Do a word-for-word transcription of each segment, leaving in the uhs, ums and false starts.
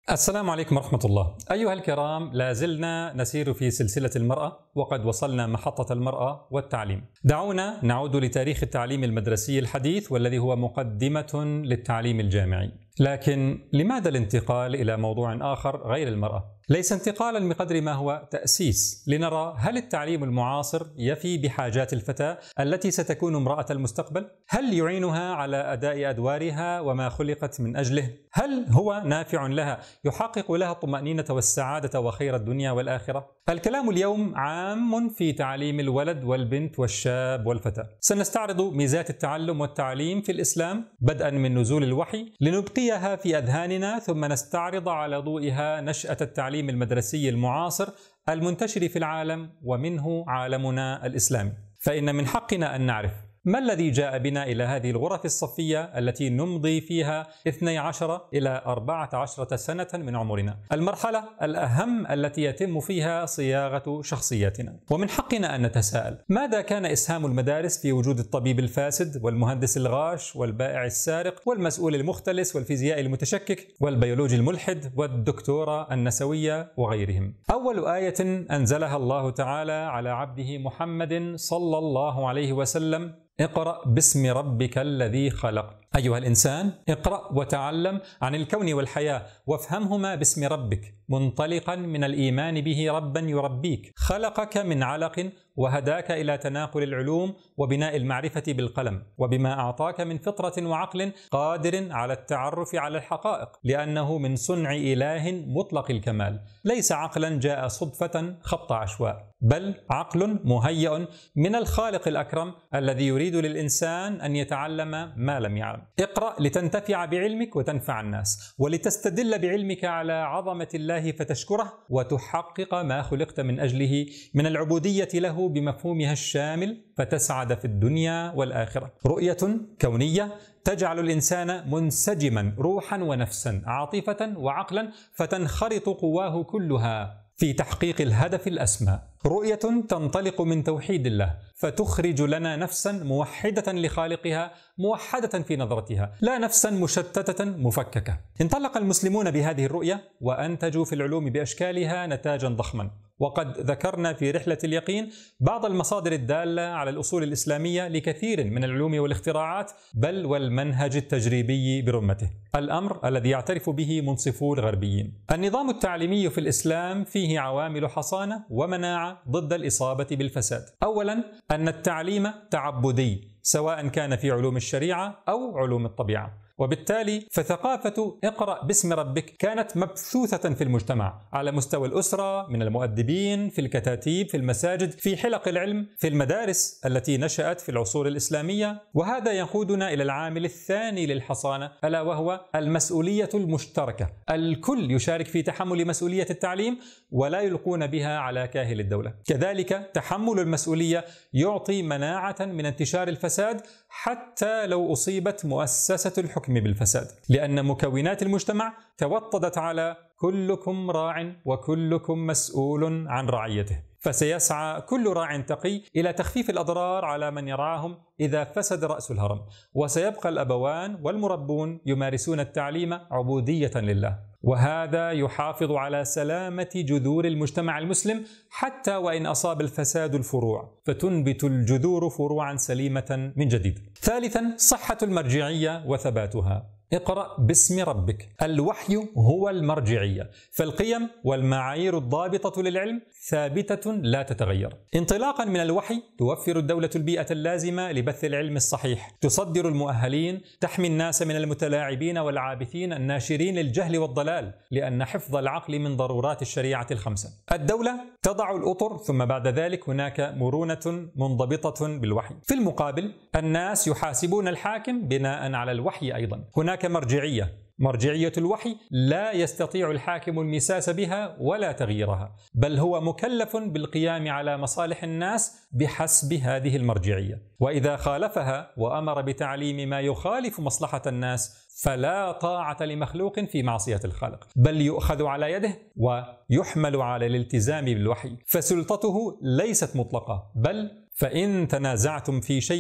السلام عليكم ورحمة الله. أيها الكرام، لا زلنا نسير في سلسلة المرأة، وقد وصلنا محطة المرأة والتعليم. دعونا نعود لتاريخ التعليم المدرسي الحديث والذي هو مقدمة للتعليم الجامعي. لكن لماذا الانتقال إلى موضوع آخر غير المرأة؟ ليس انتقالا بقدر ما هو تأسيس لنرى هل التعليم المعاصر يفي بحاجات الفتاة التي ستكون امرأة المستقبل؟ هل يعينها على أداء أدوارها وما خلقت من أجله؟ هل هو نافع لها يحقق لها الطمأنينة والسعادة وخير الدنيا والآخرة؟ الكلام اليوم عام في تعليم الولد والبنت والشاب والفتاة. سنستعرض ميزات التعلم والتعليم في الإسلام بدءا من نزول الوحي لنبقيها في أذهاننا، ثم نستعرض على ضوئها نشأة التعليم المدرسي المعاصر المنتشر في العالم ومنه عالمنا الإسلامي. فإن من حقنا أن نعرف ما الذي جاء بنا إلى هذه الغرف الصفية التي نمضي فيها اثنتي عشرة إلى أربعة عشر سنة من عمرنا، المرحلة الأهم التي يتم فيها صياغة شخصياتنا. ومن حقنا أن نتساءل: ماذا كان إسهام المدارس في وجود الطبيب الفاسد والمهندس الغاش والبائع السارق والمسؤول المختلس والفيزيائي المتشكك والبيولوجي الملحد والدكتورة النسوية وغيرهم؟ أول آية أنزلها الله تعالى على عبده محمد صلى الله عليه وسلم: اقرأ باسم ربك الذي خلق. أيها الإنسان، اقرأ وتعلم عن الكون والحياة وافهمهما باسم ربك، منطلقا من الإيمان به ربا يربيك، خلقك من علق وهداك إلى تناقل العلوم وبناء المعرفة بالقلم، وبما أعطاك من فطرة وعقل قادر على التعرف على الحقائق، لأنه من صنع إله مطلق الكمال، ليس عقلا جاء صدفة خبط عشواء، بل عقل مهيأ من الخالق الأكرم الذي يريد للإنسان أن يتعلم ما لم يعلم. اقرأ لتنتفع بعلمك وتنفع الناس، ولتستدل بعلمك على عظمة الله فتشكره وتحقق ما خلقت من أجله من العبودية له بمفهومها الشامل فتسعد في الدنيا والآخرة. رؤية كونية تجعل الإنسان منسجما روحا ونفسا، عاطفة وعقلا، فتنخرط قواه كلها في تحقيق الهدف الأسمى. رؤية تنطلق من توحيد الله فتخرج لنا نفسا موحدة لخالقها، موحدة في نظرتها، لا نفسا مشتتة مفككة. انطلق المسلمون بهذه الرؤية وأنتجوا في العلوم بأشكالها نتاجا ضخما. وقد ذكرنا في رحلة اليقين بعض المصادر الدالة على الأصول الإسلامية لكثير من العلوم والاختراعات، بل والمنهج التجريبي برمته، الأمر الذي يعترف به منصفو الغربيين. النظام التعليمي في الإسلام فيه عوامل حصانة ومناعة ضد الإصابة بالفساد. أولا، أن التعليم تعبدي، سواء كان في علوم الشريعة أو علوم الطبيعة، وبالتالي فثقافة اقرأ باسم ربك كانت مبثوثة في المجتمع على مستوى الأسرة، من المؤدبين، في الكتاتيب، في المساجد، في حلق العلم، في المدارس التي نشأت في العصور الإسلامية. وهذا يقودنا إلى العامل الثاني للحصانة، ألا وهو المسؤولية المشتركة. الكل يشارك في تحمل مسؤولية التعليم ولا يلقون بها على كاهل الدولة. كذلك تحمل المسؤولية يعطي مناعة من انتشار الفساد حتى لو أصيبت مؤسسة الحكم بالفساد، لأن مكونات المجتمع توطدت على كلكم راع وكلكم مسؤول عن رعيته، فسيسعى كل راع تقي إلى تخفيف الأضرار على من يرعاهم إذا فسد رأس الهرم، وسيبقى الأبوان والمربون يمارسون التعليم عبودية لله. وهذا يحافظ على سلامة جذور المجتمع المسلم حتى وإن أصاب الفساد الفروع، فتنبت الجذور فروعا سليمة من جديد. ثالثا، صحة المرجعية وثباتها. اقرأ باسم ربك. الوحي هو المرجعية، فالقيم والمعايير الضابطة للعلم ثابتة لا تتغير. انطلاقا من الوحي توفر الدولة البيئة اللازمة لبث العلم الصحيح، تصدر المؤهلين، تحمي الناس من المتلاعبين والعابثين الناشرين للجهل والضلال، لأن حفظ العقل من ضرورات الشريعة الخمسة. الدولة تضع الأطر، ثم بعد ذلك هناك مرونة منضبطة بالوحي. في المقابل الناس يحاسبون الحاكم بناء على الوحي أيضا. هناك مرجعية، مرجعية الوحي لا يستطيع الحاكم المساس بها ولا تغييرها، بل هو مكلف بالقيام على مصالح الناس بحسب هذه المرجعية، وإذا خالفها وأمر بتعليم ما يخالف مصلحة الناس فلا طاعة لمخلوق في معصية الخالق، بل يؤخذ على يده ويحمل على الالتزام بالوحي. فسلطته ليست مطلقة، بل فإن تنازعتم في شيء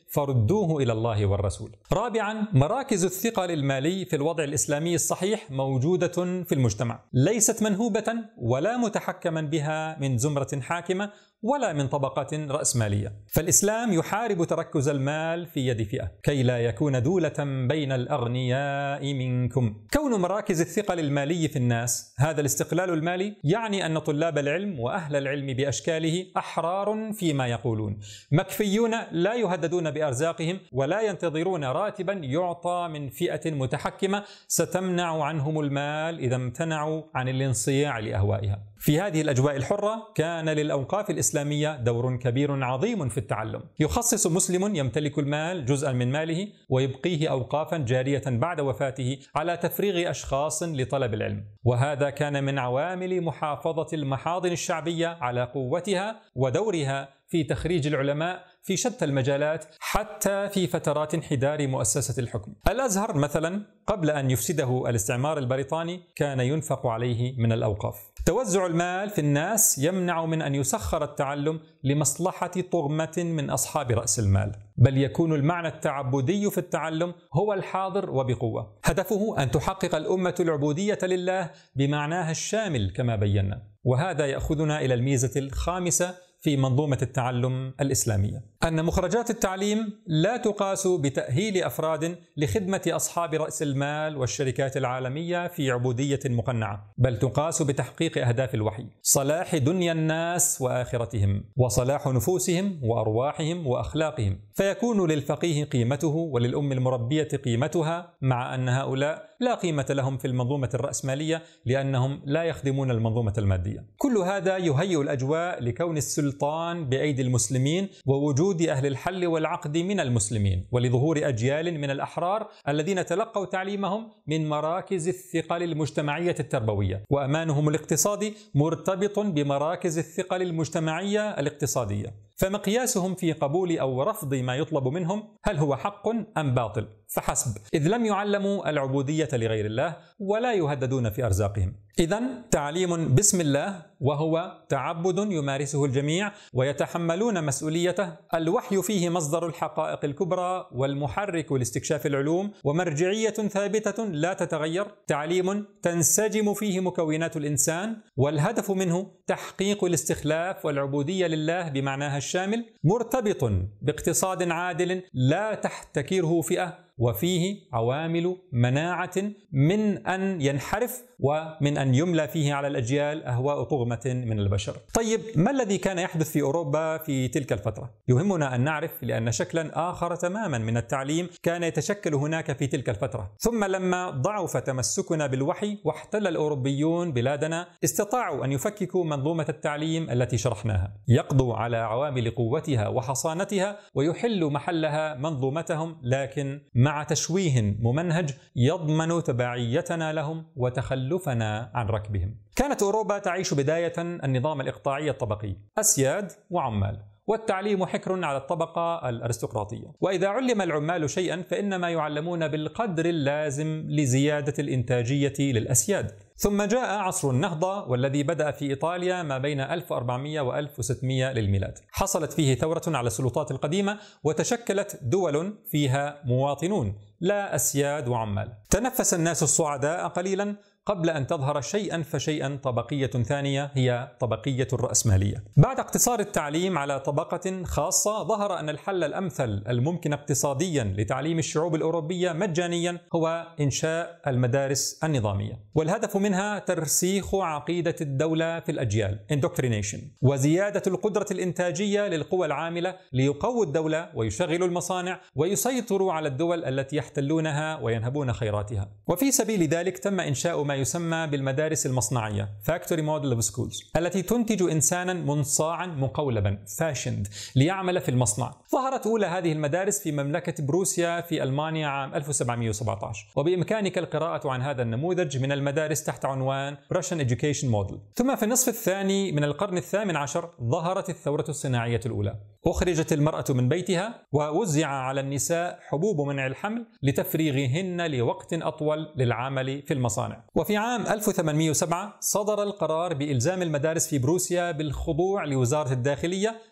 فردوه إلى الله والرسول. رابعا، مراكز الثقل المالي في الوضع الإسلامي الصحيح موجودة في المجتمع، ليست منهوبة ولا متحكما بها من زمرة حاكمة ولا من طبقات رأسمالية. فالإسلام يحارب تركز المال في يد فئة كي لا يكون دولة بين الأغنياء منكم. كون مراكز الثقل المالي في الناس، هذا الاستقلال المالي يعني أن طلاب العلم وأهل العلم بأشكاله أحرار فيما يقولون، مكفيون لا يهددون بأرزاقهم ولا ينتظرون راتبا يعطى من فئة متحكمة ستمنع عنهم المال إذا امتنعوا عن الانصياع لأهوائها. في هذه الأجواء الحرة كان للأوقاف الإسلامية دور كبير عظيم في التعلم. يخصص مسلم يمتلك المال جزءا من ماله ويبقيه أوقافا جارية بعد وفاته على تفريغ أشخاص لطلب العلم، وهذا كان من عوامل محافظة المحاضن الشعبية على قوتها ودورها في تخريج العلماء في شتى المجالات حتى في فترات انحدار مؤسسة الحكم. الأزهر مثلا قبل أن يفسده الاستعمار البريطاني كان ينفق عليه من الأوقاف. توزع المال في الناس يمنع من أن يسخر التعلم لمصلحة طغمة من أصحاب رأس المال، بل يكون المعنى التعبدي في التعلم هو الحاضر وبقوة. هدفه أن تحقق الأمة العبودية لله بمعناها الشامل كما بينا، وهذا يأخذنا إلى الميزة الخامسة في منظومة التعلم الإسلامية، أن مخرجات التعليم لا تقاس بتأهيل أفراد لخدمة أصحاب رأس المال والشركات العالمية في عبودية مقنعة، بل تقاس بتحقيق أهداف الوحي: صلاح دنيا الناس وآخرتهم، وصلاح نفوسهم وأرواحهم وأخلاقهم، فيكون للفقيه قيمته وللأم المربية قيمتها، مع أن هؤلاء لا قيمة لهم في المنظومة الرأسمالية لأنهم لا يخدمون المنظومة المادية. كل هذا يهيئ الأجواء لكون السلطان بأيدي المسلمين ووجود أهل الحل والعقد من المسلمين، ولظهور أجيال من الأحرار الذين تلقوا تعليمهم من مراكز الثقل المجتمعية التربوية، وأمانهم الاقتصادي مرتبط بمراكز الثقل المجتمعية الاقتصادية، فمقياسهم في قبول أو رفض ما يطلب منهم هل هو حق أم باطل فحسب، إذ لم يعلموا العبودية لغير الله ولا يهددون في أرزاقهم. إذن تعليم بسم الله، وهو تعبد يمارسه الجميع ويتحملون مسؤوليته. الوحي فيه مصدر الحقائق الكبرى والمحرك لاستكشاف العلوم، ومرجعية ثابتة لا تتغير. تعليم تنسجم فيه مكونات الإنسان، والهدف منه تحقيق الاستخلاف والعبودية لله بمعناها الشامل، مرتبط باقتصاد عادل لا تحتكره فئة، وفيه عوامل مناعة من أن ينحرف ومن أن يملى فيه على الأجيال أهواء طغمة من البشر. طيب، ما الذي كان يحدث في أوروبا في تلك الفترة؟ يهمنا أن نعرف، لأن شكلا آخر تماما من التعليم كان يتشكل هناك في تلك الفترة. ثم لما ضعف تمسكنا بالوحي واحتل الأوروبيون بلادنا، استطاعوا أن يفككوا منظومة التعليم التي شرحناها، يقضوا على عوامل قوتها وحصانتها ويحلوا محلها منظومتهم، لكن مع تشويه ممنهج يضمن تبعيتنا لهم وتخلفنا عن ركبهم. كانت أوروبا تعيش بداية النظام الإقطاعي الطبقي، أسياد وعمال، والتعليم حكر على الطبقة الأرستقراطية. وإذا علم العمال شيئا فإنما يعلمون بالقدر اللازم لزيادة الإنتاجية للأسياد. ثم جاء عصر النهضة، والذي بدأ في إيطاليا ما بين ألف وأربعمئة وألف وستمئة للميلاد. حصلت فيه ثورة على السلطات القديمة، وتشكلت دول فيها مواطنون لا أسياد وعمال. تنفس الناس الصعداء قليلا قبل أن تظهر شيئا فشيئا طبقية ثانية، هي طبقية الرأسمالية. بعد اقتصار التعليم على طبقة خاصة، ظهر أن الحل الأمثل الممكن اقتصاديا لتعليم الشعوب الأوروبية مجانيا هو إنشاء المدارس النظامية، والهدف منها ترسيخ عقيدة الدولة في الأجيال indoctrination، وزيادة القدرة الإنتاجية للقوى العاملة ليقووا الدولة ويشغلوا المصانع ويسيطروا على الدول التي يحتلونها وينهبون خيراتها. وفي سبيل ذلك تم إنشاء ما يسمى بالمدارس المصنعية Factory Model of Schools، التي تنتج إنسانا منصاعا مقولبا fashioned ليعمل في المصنع. ظهرت أولى هذه المدارس في مملكة بروسيا في ألمانيا عام ألف وسبعمئة وسبعة عشر، وبإمكانك القراءة عن هذا النموذج من المدارس تحت عنوان Russian Education Model. ثم في النصف الثاني من القرن الثامن عشر ظهرت الثورة الصناعية الأولى، أخرجت المرأة من بيتها ووزع على النساء حبوب منع الحمل لتفريغهن لوقت أطول للعمل في المصانع. وفي عام ألف وثمانمئة وسبعة صدر القرار بإلزام المدارس في بروسيا بالخضوع لوزارة الداخلية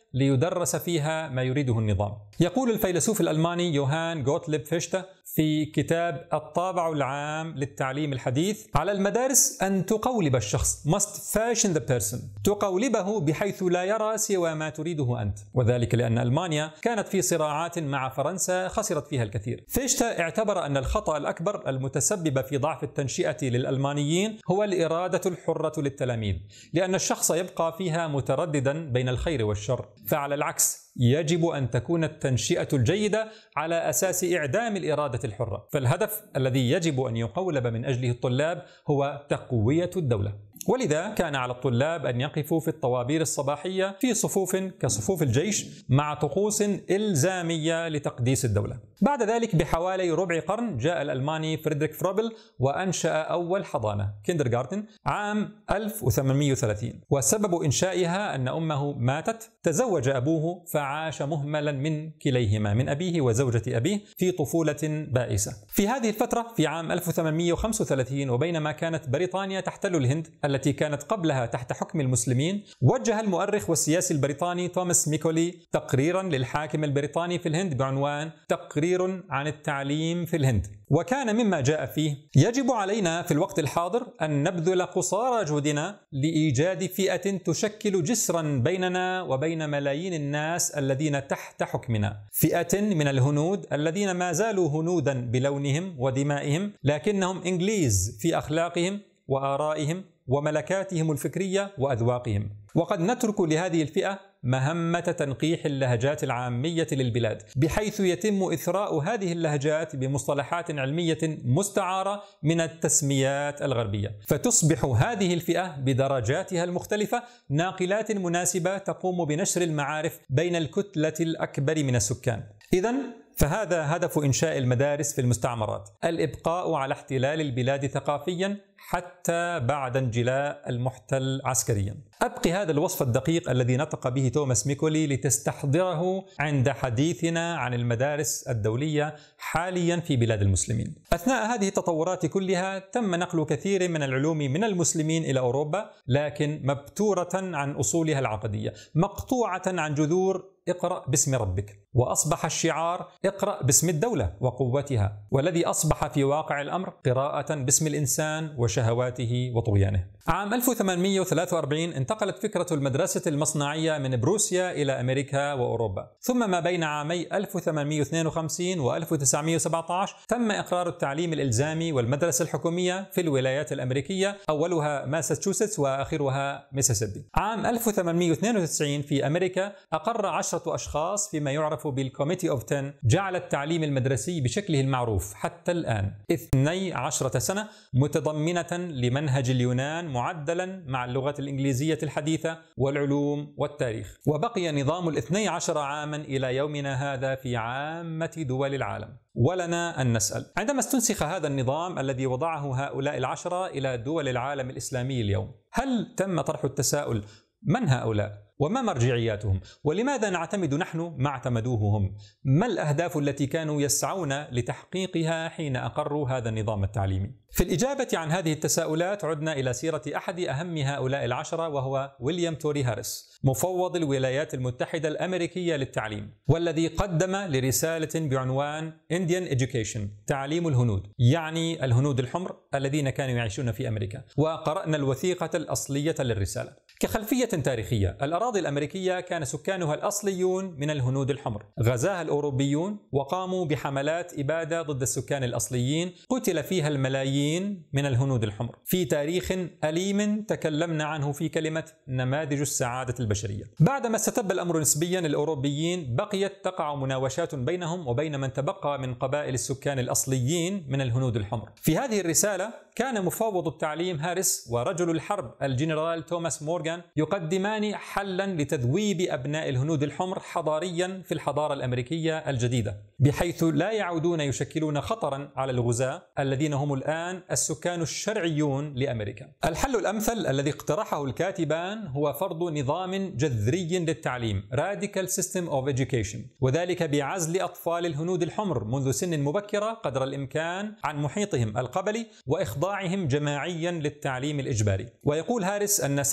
ليدرس فيها ما يريده النظام. يقول الفيلسوف الألماني يوهان غوتليب فيشته في كتاب الطابع العام للتعليم الحديث: على المدارس أن تقولب الشخص must fashion the person، تقولبه بحيث لا يرى سوى ما تريده أنت، وذلك لأن ألمانيا كانت في صراعات مع فرنسا خسرت فيها الكثير. فيشته اعتبر أن الخطأ الأكبر المتسبب في ضعف التنشئة للألمانيين هو الإرادة الحرة للتلاميذ، لأن الشخص يبقى فيها مترددا بين الخير والشر، فعلى العكس يجب أن تكون التنشئة الجيدة على أساس إعدام الإرادة الحرة. فالهدف الذي يجب أن يقولب من أجله الطلاب هو تقوية الدولة، ولذا كان على الطلاب أن يقفوا في الطوابير الصباحية في صفوف كصفوف الجيش مع طقوس إلزامية لتقديس الدولة. بعد ذلك بحوالي ربع قرن جاء الألماني فريدريك فروبل وأنشأ أول حضانة كيندرغارتن عام ألف وثمانمئة وثلاثين، وسبب إنشائها أن أمه ماتت، تزوج أبوه فعاش مهملا من كليهما، من أبيه وزوجة أبيه، في طفولة بائسة. في هذه الفترة في عام ألف وثمانمئة وخمسة وثلاثين، وبينما كانت بريطانيا تحتل الهند التي كانت قبلها تحت حكم المسلمين، وجه المؤرخ والسياسي البريطاني توماس ميكولي تقريرا للحاكم البريطاني في الهند بعنوان تقرير عن التعليم في الهند، وكان مما جاء فيه: يجب علينا في الوقت الحاضر أن نبذل قصارى جهدنا لإيجاد فئة تشكل جسرا بيننا وبين ملايين الناس الذين تحت حكمنا، فئة من الهنود الذين ما زالوا هنودا بلونهم ودمائهم، لكنهم إنجليز في أخلاقهم وآرائهم وملكاتهم الفكرية وأذواقهم. وقد نترك لهذه الفئة مهمة تنقيح اللهجات العامية للبلاد، بحيث يتم إثراء هذه اللهجات بمصطلحات علمية مستعارة من التسميات الغربية، فتصبح هذه الفئة بدرجاتها المختلفة ناقلات مناسبة تقوم بنشر المعارف بين الكتلة الأكبر من السكان. إذن فهذا هدف إنشاء المدارس في المستعمرات: الإبقاء على احتلال البلاد ثقافيا حتى بعد انجلاء المحتل عسكريا. أبقي هذا الوصف الدقيق الذي نطق به توماس ميكولي لتستحضره عند حديثنا عن المدارس الدولية حاليا في بلاد المسلمين. أثناء هذه التطورات كلها تم نقل كثير من العلوم من المسلمين إلى أوروبا، لكن مبتورة عن أصولها العقدية، مقطوعة عن جذور اقرأ باسم ربك، وأصبح الشعار اقرأ باسم الدولة وقوتها، والذي أصبح في واقع الأمر قراءة باسم الإنسان وشهواته وطغيانه. عام ألف وثمانمئة وثلاثة وأربعين انتقلت فكرة المدرسة المصنعية من بروسيا إلى أمريكا وأوروبا، ثم ما بين عامي ألف وثمانمئة واثنين وخمسين و ألف وتسعمئة وسبعة عشر تم إقرار التعليم الإلزامي والمدرسة الحكومية في الولايات الأمريكية، أولها ماساتشوستس وآخرها ميسيسيبي. عام ألف وثمانمئة واثنين وتسعين في أمريكا أقر عشرة أشخاص فيما يعرف بالكوميتي أوف عشرة جعل التعليم المدرسي بشكله المعروف حتى الآن اثنتي عشرة سنة متضمنة لمنهج اليونان معدلا مع اللغة الإنجليزية الحديثة والعلوم والتاريخ، وبقي نظام الاثني عشر عاما إلى يومنا هذا في عامة دول العالم. ولنا أن نسأل: عندما استنسخ هذا النظام الذي وضعه هؤلاء العشرة إلى دول العالم الإسلامي اليوم، هل تم طرح التساؤل من هؤلاء؟ وما مرجعياتهم؟ ولماذا نعتمد نحن ما اعتمدوه هم؟ ما الأهداف التي كانوا يسعون لتحقيقها حين أقروا هذا النظام التعليمي؟ في الإجابة عن هذه التساؤلات عدنا إلى سيرة أحد أهم هؤلاء العشرة، وهو ويليام توري هاريس، مفوض الولايات المتحدة الأمريكية للتعليم، والذي قدم لرسالة بعنوان Indian Education، تعليم الهنود، يعني الهنود الحمر الذين كانوا يعيشون في أمريكا. وقرأنا الوثيقة الأصلية للرسالة. كخلفية تاريخية، الأراضي الأمريكية كان سكانها الأصليون من الهنود الحمر، غزاها الأوروبيون وقاموا بحملات إبادة ضد السكان الأصليين، قتل فيها الملايين من الهنود الحمر، في تاريخ أليم تكلمنا عنه في كلمة نماذج السعادة البشرية. بعدما استتب الأمر نسبيا الأوروبيين، بقيت تقع مناوشات بينهم وبين من تبقى من قبائل السكان الأصليين من الهنود الحمر. في هذه الرسالة كان مفوض التعليم هاريس ورجل الحرب الجنرال توماس مورغان يقدمان حلا لتذويب أبناء الهنود الحمر حضاريا في الحضارة الأمريكية الجديدة، بحيث لا يعودون يشكلون خطرا على الغزاة الذين هم الآن السكان الشرعيون لأمريكا. الحل الأمثل الذي اقترحه الكاتبان هو فرض نظام جذري للتعليم Radical System of Education، وذلك بعزل أطفال الهنود الحمر منذ سن مبكرة قدر الإمكان عن محيطهم القبلي وإخضاعهم جماعيا للتعليم الإجباري. ويقول هاريس أن سنة أو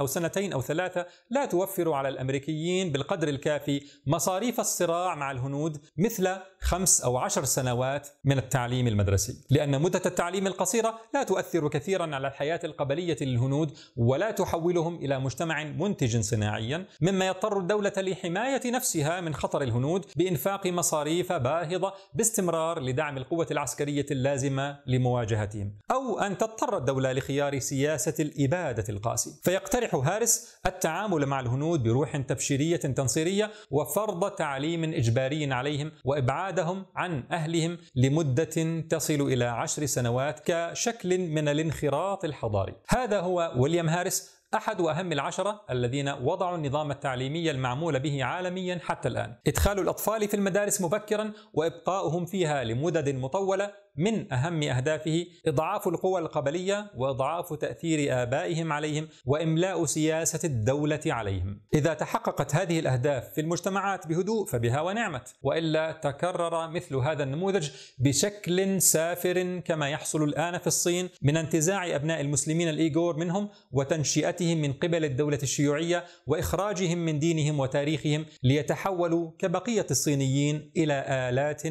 سنتين أو ثلاثة لا توفر على الأمريكيين بالقدر الكافي مصاريف الصراع مع الهنود مثل خمس أو عشر سنوات من التعليم المدرسي، لأن مدة التعليم القصيرة لا تؤثر كثيرا على الحياة القبلية للهنود ولا تحولهم إلى مجتمع منتج صناعيا، مما يضطر الدولة لحماية نفسها من خطر الهنود بإنفاق مصاريف باهظة باستمرار لدعم القوة العسكرية اللازمة لمواجهتهم، أو أن تضطر الدولة لخيار سياسة الإبادة القاسي. فيقترح هاريس التعامل مع الهنود بروح تبشيرية تنصيرية وفرض تعليم إجباري عليهم وإبعادهم عن أهلهم لمدة تصل إلى عشر سنوات كشكل من الانخراط الحضاري. هذا هو ويليام هاريس، أحد أهم العشرة الذين وضعوا النظام التعليمي المعمول به عالميا حتى الآن. إدخال الأطفال في المدارس مبكرا وإبقاؤهم فيها لمدد مطولة من أهم أهدافه إضعاف القوى القبلية وإضعاف تأثير آبائهم عليهم وإملاء سياسة الدولة عليهم. إذا تحققت هذه الأهداف في المجتمعات بهدوء فبها ونعمت، وإلا تكرر مثل هذا النموذج بشكل سافر كما يحصل الآن في الصين من انتزاع أبناء المسلمين الإيغور منهم وتنشئتهم من قبل الدولة الشيوعية وإخراجهم من دينهم وتاريخهم ليتحولوا كبقية الصينيين إلى آلات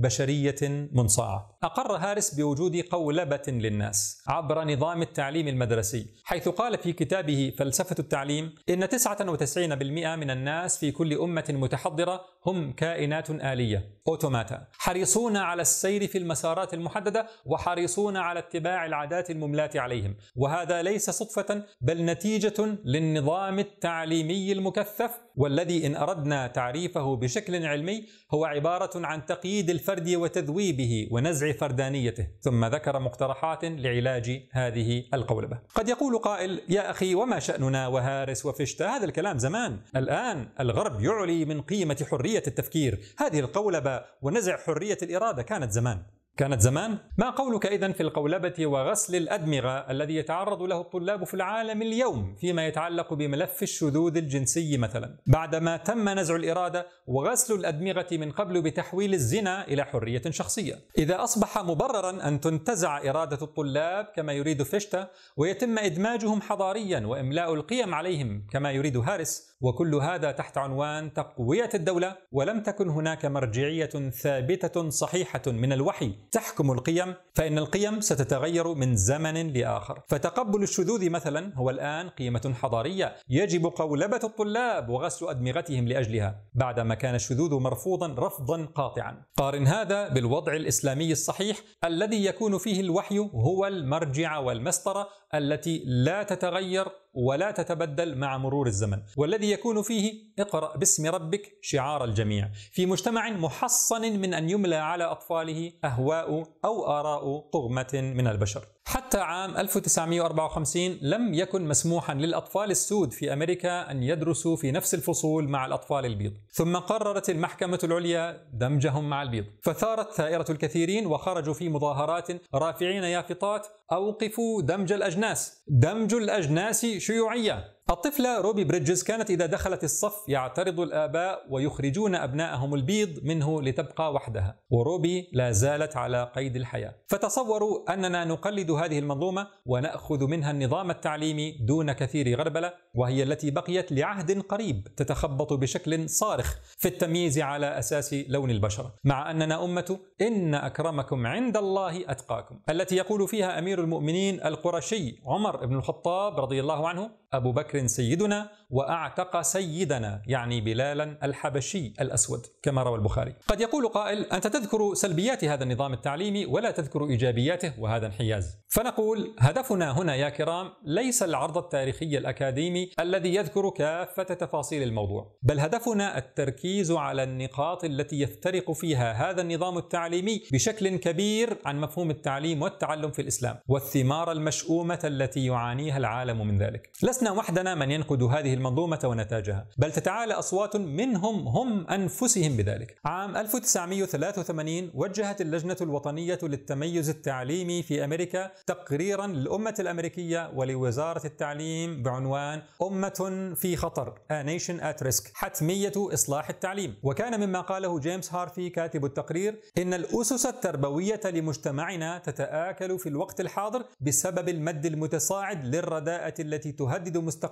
بشرية منصاعة. أقر هاريس بوجود قولبة للناس عبر نظام التعليم المدرسي، حيث قال في كتابه فلسفة التعليم إن تسعة وتسعين بالمئة من الناس في كل أمة متحضرة هم كائنات آلية أوتوماتا، حريصون على السير في المسارات المحددة وحريصون على اتباع العادات المملاة عليهم، وهذا ليس صدفة بل نتيجة للنظام التعليمي المكثف، والذي إن أردنا تعريفه بشكل علمي هو عبارة عن تقييد الفرد وتذويبه ونزع فردانيته. ثم ذكر مقترحات لعلاج هذه القولبة. قد يقول قائل: يا أخي وما شأننا وهاريس وفيشتا؟ هذا الكلام زمان، الآن الغرب يعلي من قيمة حرية التفكير، هذه القولبة ونزع حرية الإرادة كانت زمان. كانت زمان؟ ما قولك إذن في القولبة وغسل الأدمغة الذي يتعرض له الطلاب في العالم اليوم فيما يتعلق بملف الشذوذ الجنسي مثلا، بعدما تم نزع الإرادة وغسل الأدمغة من قبل بتحويل الزنا إلى حرية شخصية؟ إذا أصبح مبررا أن تنتزع إرادة الطلاب كما يريد فيشتا ويتم إدماجهم حضاريا وإملاء القيم عليهم كما يريد هاريس، وكل هذا تحت عنوان تقوية الدولة، ولم تكن هناك مرجعية ثابتة صحيحة من الوحي تحكم القيم، فإن القيم ستتغير من زمن لآخر. فتقبل الشذوذ مثلا هو الآن قيمة حضارية يجب قولبة الطلاب وغسل أدمغتهم لأجلها، بعدما كان الشذوذ مرفوضا رفضا قاطعا. قارن هذا بالوضع الإسلامي الصحيح الذي يكون فيه الوحي هو المرجع والمسطرة التي لا تتغير ولا تتبدل مع مرور الزمن، والذي يكون فيه اقرأ باسم ربك شعار الجميع، في مجتمع محصن من أن يملى على أطفاله أهواء أو آراء طغمة من البشر. حتى عام ألف وتسعمئة وأربعة وخمسين لم يكن مسموحا للأطفال السود في أمريكا أن يدرسوا في نفس الفصول مع الأطفال البيض، ثم قررت المحكمة العليا دمجهم مع البيض، فثارت ثائرة الكثيرين وخرجوا في مظاهرات رافعين يافطات: أوقفوا دمج الأجناس، دمج الأجناس شيوعية. الطفلة روبي بريدجز كانت إذا دخلت الصف يعترض الآباء ويخرجون أبنائهم البيض منه لتبقى وحدها، وروبي لا زالت على قيد الحياة. فتصوروا أننا نقلد هذه المنظومة ونأخذ منها النظام التعليمي دون كثير غربلة، وهي التي بقيت لعهد قريب تتخبط بشكل صارخ في التمييز على أساس لون البشرة، مع أننا أمة إن أكرمكم عند الله أتقاكم، التي يقول فيها أمير المؤمنين القرشي عمر بن الخطاب رضي الله عنه: أبو بكر سيدنا وأعتق سيدنا، يعني بلالا الحبشي الأسود، كما روى البخاري. قد يقول قائل: أنت تذكر سلبيات هذا النظام التعليمي ولا تذكر إيجابياته، وهذا انحياز. فنقول: هدفنا هنا يا كرام ليس العرض التاريخي الأكاديمي الذي يذكر كافة تفاصيل الموضوع، بل هدفنا التركيز على النقاط التي يفترق فيها هذا النظام التعليمي بشكل كبير عن مفهوم التعليم والتعلم في الإسلام، والثمار المشؤومة التي يعانيها العالم من ذلك. لسنا وحدنا من ينقد هذه المنظومة ونتاجها، بل تتعالى أصوات منهم هم أنفسهم بذلك. عام ألف وتسعمئة وثلاثة وثمانين وجهت اللجنة الوطنية للتميز التعليمي في أمريكا تقريرا للأمة الأمريكية ولوزارة التعليم بعنوان أمة في خطر A Nation at Risk، حتمية إصلاح التعليم. وكان مما قاله جيمس هارفي كاتب التقرير: إن الأسس التربوية لمجتمعنا تتآكل في الوقت الحاضر بسبب المد المتصاعد للرداءة التي تهدد مستقبل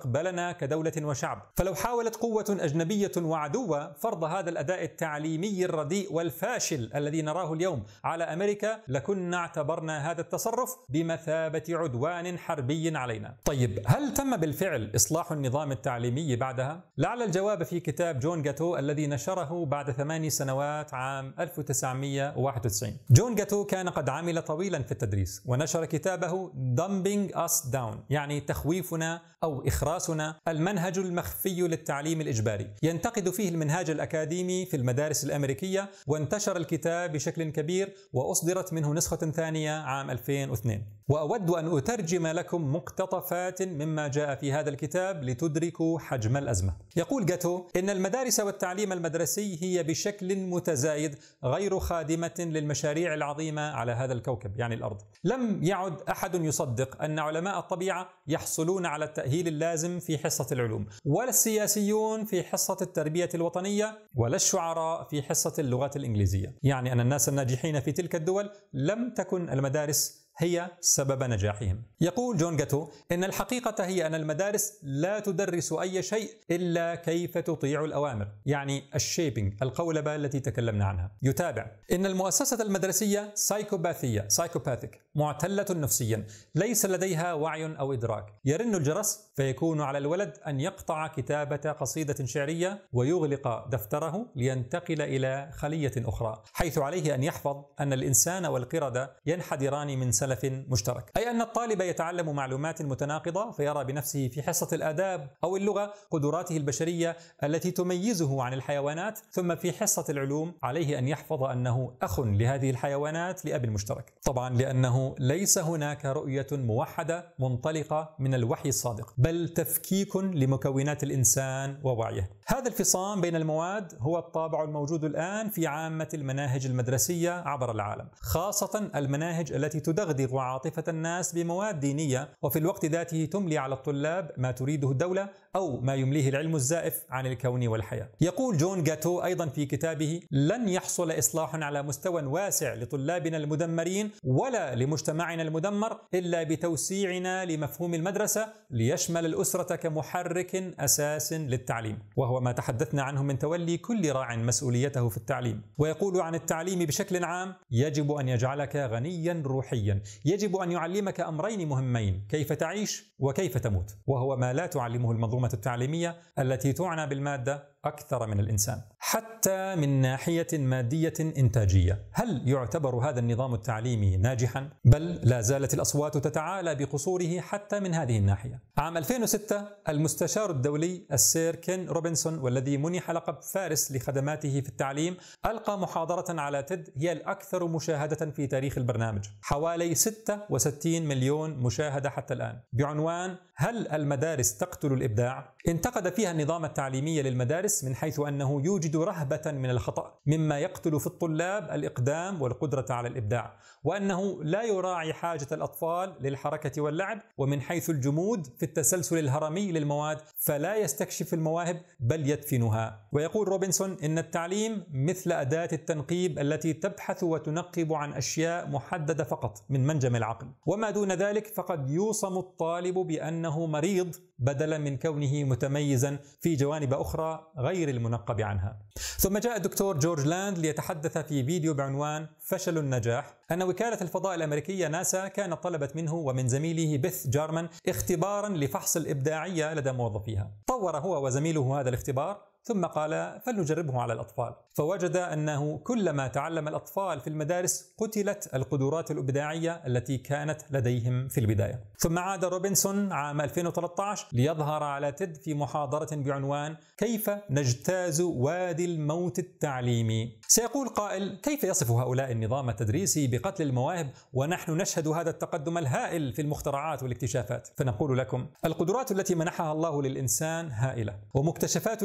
مستقبلنا كدولة وشعب. فلو حاولت قوة أجنبية وعدوة فرض هذا الأداء التعليمي الرديء والفاشل الذي نراه اليوم على أمريكا لكنا اعتبرنا هذا التصرف بمثابة عدوان حربي علينا. طيب، هل تم بالفعل إصلاح النظام التعليمي بعدها؟ لعل الجواب في كتاب جون جاتو الذي نشره بعد ثماني سنوات عام ألف وتسعمئة وواحد وتسعين. جون جاتو كان قد عمل طويلا في التدريس ونشر كتابه Dumbing Us Down، يعني تخويفنا أو إخراسنا، المنهج المخفي للتعليم الإجباري. ينتقد فيه المنهاج الأكاديمي في المدارس الأمريكية، وانتشر الكتاب بشكل كبير وأصدرت منه نسخة ثانية عام ألفين واثنين. وأود أن أترجم لكم مقتطفات مما جاء في هذا الكتاب لتدركوا حجم الأزمة. يقول جاتو إن المدارس والتعليم المدرسي هي بشكل متزايد غير خادمة للمشاريع العظيمة على هذا الكوكب، يعني الأرض. لم يعد أحد يصدق أن علماء الطبيعة يحصلون على التأهيل اللازم في حصة العلوم، ولا السياسيون في حصة التربية الوطنية، ولا الشعراء في حصة اللغات الإنجليزية. يعني أن الناس الناجحين في تلك الدول لم تكن المدارس هي سبب نجاحهم. يقول جون جاتو إن الحقيقة هي أن المدارس لا تدرس أي شيء إلا كيف تطيع الأوامر، يعني الشيبينج، القولبة التي تكلمنا عنها. يتابع إن المؤسسة المدرسية سايكوباثية سايكوباثيك، معتلة نفسيا، ليس لديها وعي أو إدراك. يرن الجرس فيكون على الولد أن يقطع كتابة قصيدة شعرية ويغلق دفتره لينتقل إلى خلية أخرى، حيث عليه أن يحفظ أن الإنسان والقردة ينحدران من سلف مشترك، أي أن الطالب يتعلم معلومات متناقضة فيرى بنفسه في حصة الآداب أو اللغة قدراته البشرية التي تميزه عن الحيوانات، ثم في حصة العلوم عليه أن يحفظ أنه أخ لهذه الحيوانات لأب مشترك. طبعا لأنه ليس هناك رؤية موحدة منطلقة من الوحي الصادق، بل تفكيك لمكونات الإنسان ووعيه. هذا الفصام بين المواد هو الطابع الموجود الآن في عامة المناهج المدرسية عبر العالم، خاصة المناهج التي تدغدغ عاطفة الناس بمواد دينية، وفي الوقت ذاته تملي على الطلاب ما تريده الدولة أو ما يمليه العلم الزائف عن الكون والحياة. يقول جون جاتو أيضا في كتابه: لن يحصل إصلاح على مستوى واسع لطلابنا المدمرين ولا لمجتمعنا المدمر إلا بتوسيعنا لمفهوم المدرسة ليشمل الأسرة كمحرك أساس للتعليم، وهو ما تحدثنا عنه من تولي كل راع مسؤوليته في التعليم. ويقول عن التعليم بشكل عام: يجب أن يجعلك غنيا روحيا، يجب أن يعلمك أمرين مهمين: كيف تعيش وكيف تموت، وهو ما لا تعلمه المنظومة التعليمية التي تعنى بالمادة أكثر من الإنسان. حتى من ناحية مادية إنتاجية، هل يعتبر هذا النظام التعليمي ناجحا؟ بل لا زالت الأصوات تتعالى بقصوره حتى من هذه الناحية. عام ألفين وستة المستشار الدولي السير كين روبنسون، والذي منح لقب فارس لخدماته في التعليم، ألقى محاضرة على تيد هي الأكثر مشاهدة في تاريخ البرنامج، حوالي ستة وستين مليون مشاهدة حتى الآن، بعنوان: هل المدارس تقتل الإبداع؟ انتقد فيها النظام التعليمي للمدارس من حيث أنه يوجد رهبة من الخطأ مما يقتل في الطلاب الإقدام والقدرة على الإبداع، وأنه لا يراعي حاجة الأطفال للحركة واللعب، ومن حيث الجمود في التسلسل الهرمي للمواد فلا يستكشف المواهب بل يدفنها. ويقول روبنسون إن التعليم مثل أداة التنقيب التي تبحث وتنقب عن أشياء محددة فقط من منجم العقل، وما دون ذلك فقد يوصم الطالب بأنه مريض بدلا من كونه متميزا في جوانب أخرى غير المنقب عنها. ثم جاء الدكتور جورج لاند ليتحدث في فيديو بعنوان فشل النجاح أن وكالة الفضاء الأمريكية ناسا كانت طلبت منه ومن زميله بيث جارمان اختبارا لفحص الإبداعية لدى موظفيها. طور هو وزميله هذا الاختبار ثم قال: فلنجربه على الأطفال. فوجد أنه كلما تعلم الأطفال في المدارس قتلت القدرات الإبداعية التي كانت لديهم في البداية. ثم عاد روبنسون عام ألفين وثلاثة عشر ليظهر على تيد في محاضرة بعنوان: كيف نجتاز وادي الموت التعليمي. سيقول قائل: كيف يصف هؤلاء النظام التدريسي بقتل المواهب ونحن نشهد هذا التقدم الهائل في المخترعات والاكتشافات؟ فنقول لكم: القدرات التي منحها الله للإنسان هائلة، ومكتشفات اليوم هي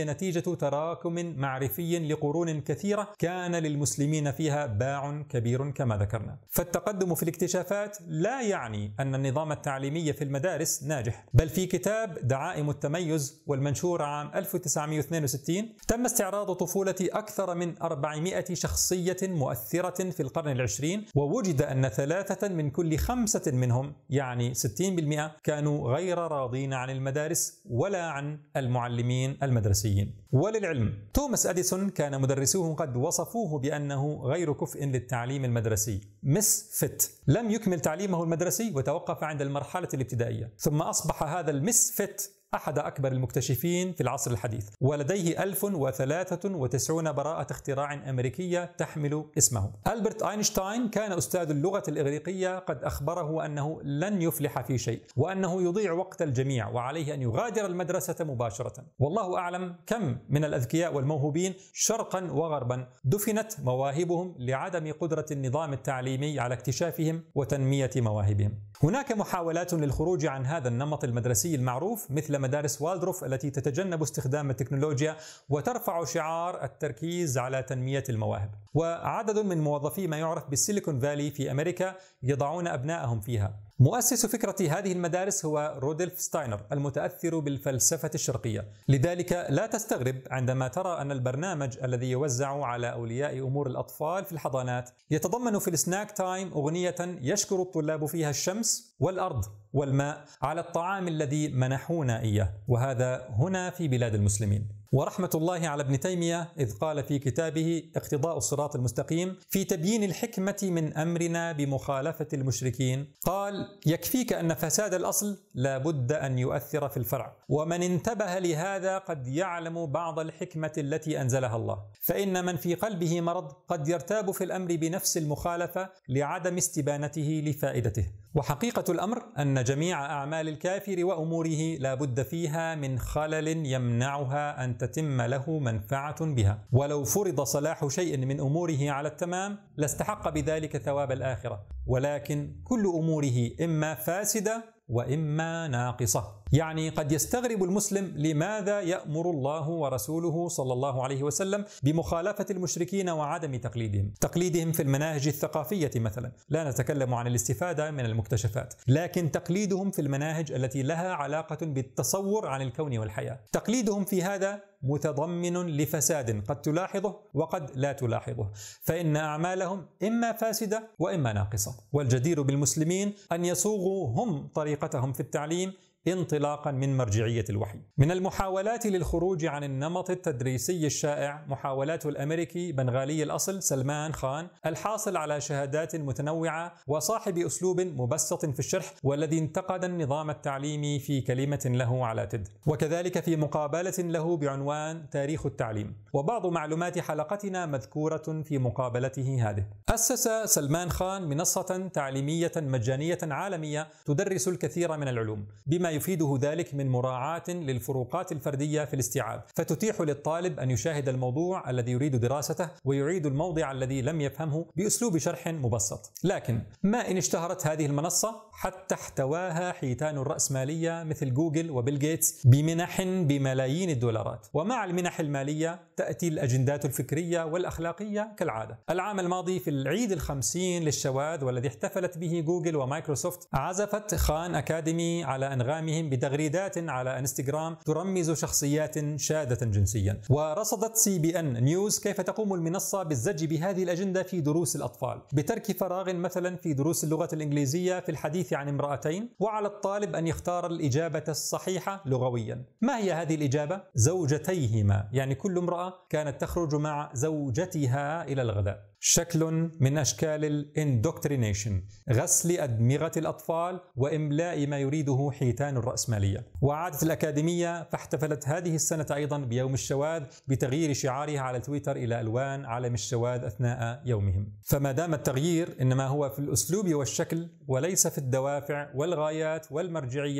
هي نتيجة تراكم معرفي لقرون كثيرة كان للمسلمين فيها باع كبير كما ذكرنا. فالتقدم في الاكتشافات لا يعني أن النظام التعليمي في المدارس ناجح، بل في كتاب دعائم التميز والمنشور عام ألف وتسعمئة واثنين وستين تم استعراض طفولة أكثر من أربعمئة شخصية مؤثرة في القرن العشرين، ووجد أن ثلاثة من كل خمسة منهم يعني ستين بالمئة كانوا غير راضين عن المدارس ولا عن المعلمين المدرسيين. وللعلم توماس أديسون كان مدرسوه قد وصفوه بأنه غير كفء للتعليم المدرسي، مس فيت. لم يكمل تعليمه المدرسي وتوقف عند المرحلة الابتدائية، ثم أصبح هذا المس فيت أحد أكبر المكتشفين في العصر الحديث، ولديه ألف وثلاثة وتسعين براءة اختراع أمريكية تحمل اسمه. ألبرت أينشتاين كان أستاذ اللغة الإغريقية قد أخبره أنه لن يفلح في شيء، وأنه يضيع وقت الجميع وعليه أن يغادر المدرسة مباشرة. والله أعلم كم من الأذكياء والموهوبين شرقا وغربا دفنت مواهبهم لعدم قدرة النظام التعليمي على اكتشافهم وتنمية مواهبهم. هناك محاولات للخروج عن هذا النمط المدرسي المعروف، مثل مدارس والدروف التي تتجنب استخدام التكنولوجيا وترفع شعار التركيز على تنمية المواهب. وعدد من موظفي ما يعرف بالسيليكون فالي في أمريكا يضعون أبنائهم فيها. مؤسس فكرة هذه المدارس هو رودولف ستاينر المتأثر بالفلسفة الشرقية، لذلك لا تستغرب عندما ترى أن البرنامج الذي يوزع على أولياء أمور الأطفال في الحضانات يتضمن في السناك تايم أغنية يشكر الطلاب فيها الشمس والأرض والماء على الطعام الذي منحونا إياه، وهذا هنا في بلاد المسلمين. ورحمة الله على ابن تيمية إذ قال في كتابه اقتضاء الصراط المستقيم في تبيين الحكمة من أمرنا بمخالفة المشركين، قال: يكفيك أن فساد الأصل لا بد أن يؤثر في الفرع، ومن انتبه لهذا قد يعلم بعض الحكمة التي أنزلها الله، فإن من في قلبه مرض قد يرتاب في الأمر بنفس المخالفة لعدم استبانته لفائدته. وحقيقة الأمر أن جميع أعمال الكافر وأموره لا بد فيها من خلل يمنعها أن تتم له منفعة بها، ولو فرض صلاح شيء من أموره على التمام لاستحق بذلك ثواب الآخرة، ولكن كل أموره إما فاسدة وإما ناقصة. يعني قد يستغرب المسلم لماذا يأمر الله ورسوله صلى الله عليه وسلم بمخالفة المشركين وعدم تقليدهم تقليدهم في المناهج الثقافية مثلا، لا نتكلم عن الاستفادة من المكتشفات، لكن تقليدهم في المناهج التي لها علاقة بالتصور عن الكون والحياة. تقليدهم في هذا متضمن لفساد قد تلاحظه وقد لا تلاحظه، فإن أعمالهم إما فاسدة وإما ناقصة. والجدير بالمسلمين أن يصوغوا هم طريقتهم في التعليم انطلاقا من مرجعية الوحي. من المحاولات للخروج عن النمط التدريسي الشائع محاولات الأمريكي بنغالي الأصل سلمان خان، الحاصل على شهادات متنوعة وصاحب أسلوب مبسط في الشرح، والذي انتقد النظام التعليمي في كلمة له على تيد، وكذلك في مقابلة له بعنوان تاريخ التعليم. وبعض معلومات حلقتنا مذكورة في مقابلته هذه. أسس سلمان خان منصة تعليمية مجانية عالمية تدرس الكثير من العلوم، بما يفيده ذلك من مراعاة للفروقات الفردية في الاستيعاب، فتتيح للطالب أن يشاهد الموضوع الذي يريد دراسته ويعيد الموضع الذي لم يفهمه بأسلوب شرح مبسط. لكن ما إن اشتهرت هذه المنصة حتى احتواها حيتان الرأسمالية مثل جوجل وبيل جيتس بمنح بملايين الدولارات. ومع المنح المالية تأتي الأجندات الفكرية والأخلاقية كالعادة. العام الماضي في العيد الخمسين للشواذ والذي احتفلت به جوجل ومايكروسوفت، عزفت خان أكاديمي على أنغام بتغريدات على انستغرام ترمز شخصيات شاذة جنسيا. ورصدت سي بي ان نيوز كيف تقوم المنصة بالزج بهذه الأجندة في دروس الأطفال، بترك فراغ مثلا في دروس اللغة الإنجليزية في الحديث عن امرأتين، وعلى الطالب أن يختار الإجابة الصحيحة لغويا. ما هي هذه الإجابة؟ زوجتيهما، يعني كل امرأة كانت تخرج مع زوجتها إلى الغداء. شكل من أشكال الاندوكترينيشن، غسل أدمغة الأطفال وإملاء ما يريده حيتان الرأسمالية. وعادت الأكاديمية فاحتفلت هذه السنة أيضا بيوم الشواذ بتغيير شعارها على تويتر إلى ألوان علم الشواذ أثناء يومهم. فما دام التغيير إنما هو في الأسلوب والشكل وليس في الدوافع والغايات والمرجعية،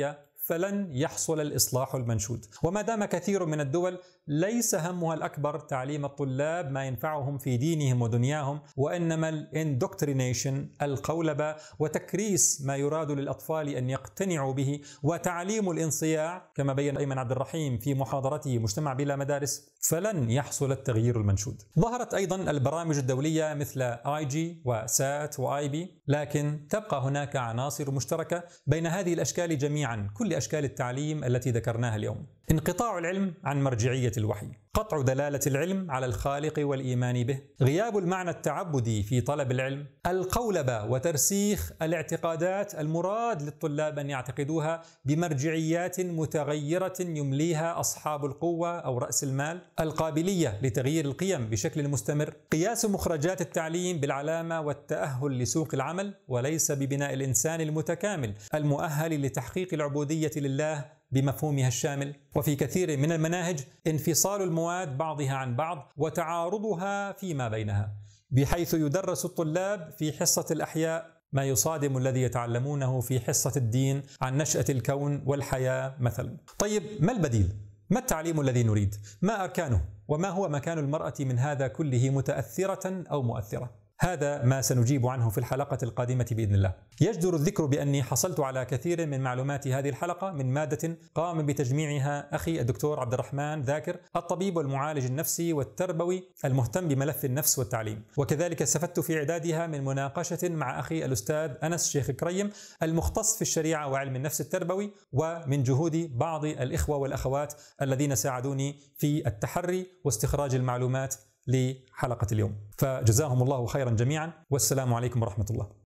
فلن يحصل الإصلاح المنشود. وما دام كثير من الدول ليس همها الأكبر تعليم الطلاب ما ينفعهم في دينهم ودنياهم، وإنما الاندوكترينيشن القولبة وتكريس ما يراد للأطفال أن يقتنعوا به، وتعليم الانصياع كما بين أيمن عبد الرحيم في محاضرته مجتمع بلا مدارس، فلن يحصل التغيير المنشود. ظهرت أيضا البرامج الدولية مثل آي جي وسات وآي بي، لكن تبقى هناك عناصر مشتركة بين هذه الأشكال جميعا، كل أشكال التعليم التي ذكرناها اليوم. انقطاع العلم عن مرجعية الوحي، قطع دلالة العلم على الخالق والإيمان به، غياب المعنى التعبدي في طلب العلم، القولبة وترسيخ الاعتقادات المراد للطلاب أن يعتقدوها بمرجعيات متغيرة يمليها أصحاب القوة أو رأس المال، القابلية لتغيير القيم بشكل مستمر، قياس مخرجات التعليم بالعلامة والتأهل لسوق العمل وليس ببناء الإنسان المتكامل المؤهل لتحقيق العبودية لله بمفهومها الشامل. وفي كثير من المناهج انفصال المواد بعضها عن بعض وتعارضها فيما بينها، بحيث يدرس الطلاب في حصة الأحياء ما يصادم الذي يتعلمونه في حصة الدين عن نشأة الكون والحياة مثلا. طيب، ما البديل؟ ما التعليم الذي نريد؟ ما أركانه؟ وما هو مكان المرأة من هذا كله متأثرة أو مؤثرة؟ هذا ما سنجيب عنه في الحلقة القادمة بإذن الله. يجدر الذكر بأني حصلت على كثير من معلومات هذه الحلقة من مادة قام بتجميعها أخي الدكتور عبد الرحمن ذاكر، الطبيب والمعالج النفسي والتربوي المهتم بملف النفس والتعليم، وكذلك استفدت في إعدادها من مناقشة مع أخي الأستاذ أنس شيخ كريم المختص في الشريعة وعلم النفس التربوي، ومن جهود بعض الإخوة والأخوات الذين ساعدوني في التحري واستخراج المعلومات لحلقة اليوم. فجزاهم الله خيرا جميعا، والسلام عليكم ورحمة الله.